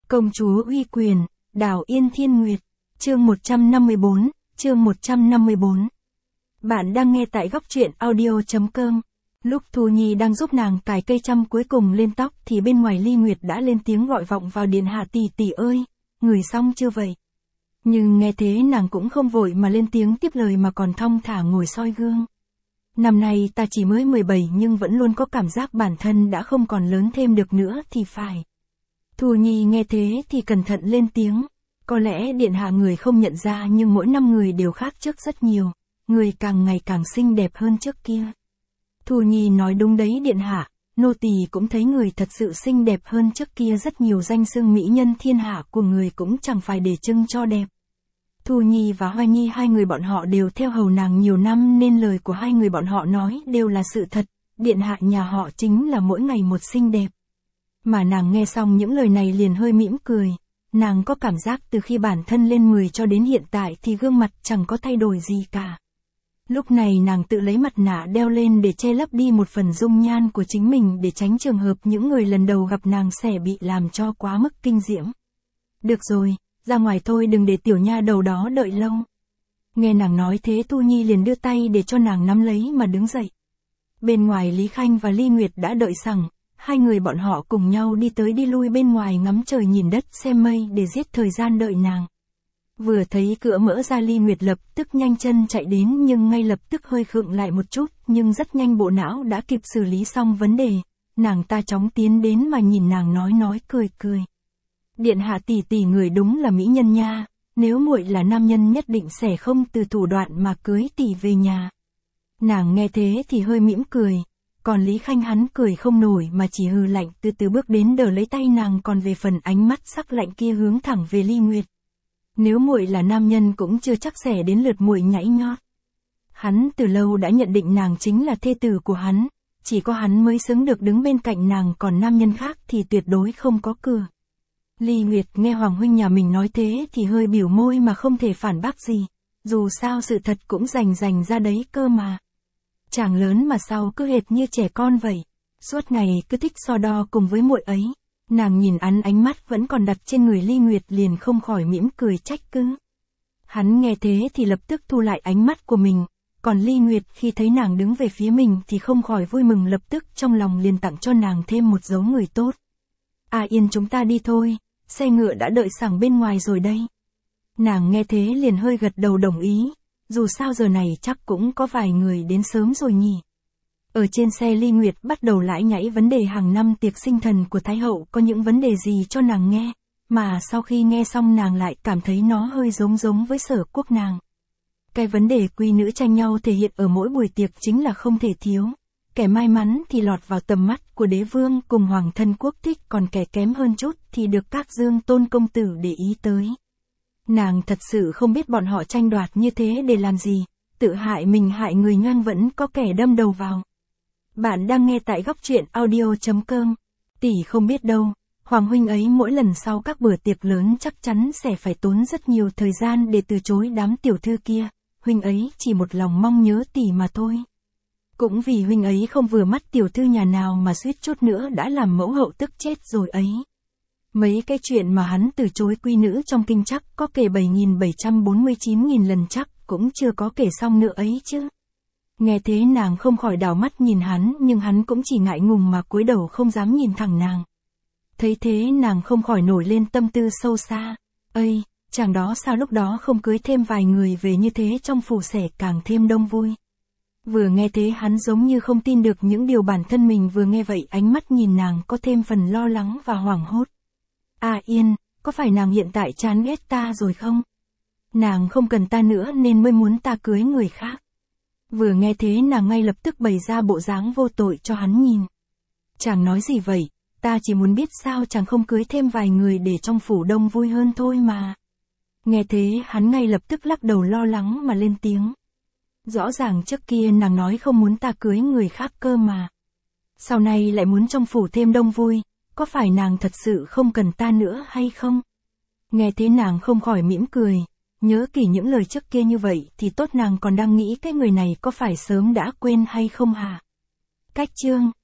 Công chúa uy quyền, Đào Yên Thiên Nguyệt, chương 154, chương 154. Bạn đang nghe tại góc truyện audio.com. Lúc Thu Nhi đang giúp nàng cài cây chăm cuối cùng lên tóc thì bên ngoài Ly Nguyệt đã lên tiếng gọi vọng vào điện hạ, tỷ tỷ ơi, ngửi xong chưa vậy? Nhưng nghe thế nàng cũng không vội mà lên tiếng tiếp lời mà còn thong thả ngồi soi gương. Năm nay ta chỉ mới 17 nhưng vẫn luôn có cảm giác bản thân đã không còn lớn thêm được nữa thì phải. Thu Nhi nghe thế thì cẩn thận lên tiếng. Có lẽ điện hạ người không nhận ra nhưng mỗi năm người đều khác trước rất nhiều. Người càng ngày càng xinh đẹp hơn trước kia. Thu Nhi nói đúng đấy điện hạ, nô tỳ cũng thấy người thật sự xinh đẹp hơn trước kia rất nhiều, danh xưng mỹ nhân thiên hạ của người cũng chẳng phải để trưng cho đẹp. Thu Nhi và Hoa Nhi hai người bọn họ đều theo hầu nàng nhiều năm nên lời của hai người bọn họ nói đều là sự thật, điện hạ nhà họ chính là mỗi ngày một xinh đẹp. Mà nàng nghe xong những lời này liền hơi mỉm cười, nàng có cảm giác từ khi bản thân lên 10 cho đến hiện tại thì gương mặt chẳng có thay đổi gì cả. Lúc này nàng tự lấy mặt nạ đeo lên để che lấp đi một phần dung nhan của chính mình để tránh trường hợp những người lần đầu gặp nàng sẽ bị làm cho quá mức kinh diễm. Được rồi, ra ngoài thôi, đừng để tiểu nha đầu đó đợi lâu. Nghe nàng nói thế Thu Nhi liền đưa tay để cho nàng nắm lấy mà đứng dậy. Bên ngoài Lý Khanh và Ly Nguyệt đã đợi sẵn, hai người bọn họ cùng nhau đi tới đi lui bên ngoài ngắm trời nhìn đất xem mây để giết thời gian đợi nàng. Vừa thấy cửa mở ra Ly Nguyệt lập tức nhanh chân chạy đến nhưng ngay lập tức hơi khựng lại một chút nhưng rất nhanh bộ não đã kịp xử lý xong vấn đề. Nàng ta chóng tiến đến mà nhìn nàng nói cười. Điện hạ tỷ tỷ người đúng là mỹ nhân nha, nếu muội là nam nhân nhất định sẽ không từ thủ đoạn mà cưới tỷ về nhà. Nàng nghe thế thì hơi mỉm cười, còn Lý Khanh hắn cười không nổi mà chỉ hừ lạnh từ từ bước đến đỡ lấy tay nàng, còn về phần ánh mắt sắc lạnh kia hướng thẳng về Ly Nguyệt. Nếu muội là nam nhân cũng chưa chắc sẽ đến lượt muội nhảy nhót. Hắn từ lâu đã nhận định nàng chính là thê tử của hắn, chỉ có hắn mới xứng được đứng bên cạnh nàng, còn nam nhân khác thì tuyệt đối không có cửa. Ly Nguyệt nghe Hoàng huynh nhà mình nói thế thì hơi biểu môi mà không thể phản bác gì, dù sao sự thật cũng rành ra đấy cơ mà. Chàng lớn mà sao cứ hệt như trẻ con vậy, suốt ngày cứ thích so đo cùng với muội ấy. Nàng nhìn ánh mắt vẫn còn đặt trên người Ly Nguyệt liền không khỏi mỉm cười trách cứ. Hắn nghe thế thì lập tức thu lại ánh mắt của mình, còn Ly Nguyệt khi thấy nàng đứng về phía mình thì không khỏi vui mừng, lập tức trong lòng liền tặng cho nàng thêm một dấu người tốt. Yên chúng ta đi thôi, xe ngựa đã đợi sẵn bên ngoài rồi đây. Nàng nghe thế liền hơi gật đầu đồng ý, dù sao giờ này chắc cũng có vài người đến sớm rồi nhỉ. Ở trên xe Ly Nguyệt bắt đầu lải nhải vấn đề hàng năm tiệc sinh thần của Thái hậu có những vấn đề gì cho nàng nghe, mà sau khi nghe xong nàng lại cảm thấy nó hơi giống với Sở Quốc nàng. Cái vấn đề quý nữ tranh nhau thể hiện ở mỗi buổi tiệc chính là không thể thiếu. Kẻ may mắn thì lọt vào tầm mắt của đế vương cùng hoàng thân quốc thích, còn kẻ kém hơn chút thì được các dương tôn công tử để ý tới. Nàng thật sự không biết bọn họ tranh đoạt như thế để làm gì, tự hại mình hại người nhoang vẫn có kẻ đâm đầu vào. Bạn đang nghe tại góc truyện audio.com. Tỷ không biết đâu, Hoàng huynh ấy mỗi lần sau các bữa tiệc lớn chắc chắn sẽ phải tốn rất nhiều thời gian để từ chối đám tiểu thư kia, huynh ấy chỉ một lòng mong nhớ tỷ mà thôi. Cũng vì huynh ấy không vừa mắt tiểu thư nhà nào mà suýt chút nữa đã làm mẫu hậu tức chết rồi ấy. Mấy cái chuyện mà hắn từ chối quý nữ trong kinh chắc có kể 7.749.000 lần chắc cũng chưa có kể xong nữa ấy chứ. Nghe thế nàng không khỏi đảo mắt nhìn hắn nhưng hắn cũng chỉ ngại ngùng mà cúi đầu không dám nhìn thẳng nàng. Thấy thế nàng không khỏi nổi lên tâm tư sâu xa. Ây, chàng đó sao lúc đó không cưới thêm vài người về như thế trong phủ sẽ càng thêm đông vui. Vừa nghe thế hắn giống như không tin được những điều bản thân mình vừa nghe vậy, ánh mắt nhìn nàng có thêm phần lo lắng và hoảng hốt. Yên, có phải nàng hiện tại chán ghét ta rồi không? Nàng không cần ta nữa nên mới muốn ta cưới người khác. Vừa nghe thế nàng ngay lập tức bày ra bộ dáng vô tội cho hắn nhìn. Chàng nói gì vậy, ta chỉ muốn biết sao chàng không cưới thêm vài người để trong phủ đông vui hơn thôi mà. Nghe thế hắn ngay lập tức lắc đầu lo lắng mà lên tiếng. Rõ ràng trước kia nàng nói không muốn ta cưới người khác cơ mà. Sau này lại muốn trong phủ thêm đông vui, có phải nàng thật sự không cần ta nữa hay không? Nghe thế nàng không khỏi mỉm cười, nhớ kỹ những lời trước kia như vậy thì tốt, nàng còn đang nghĩ cái người này có phải sớm đã quên hay không hả? Cách chương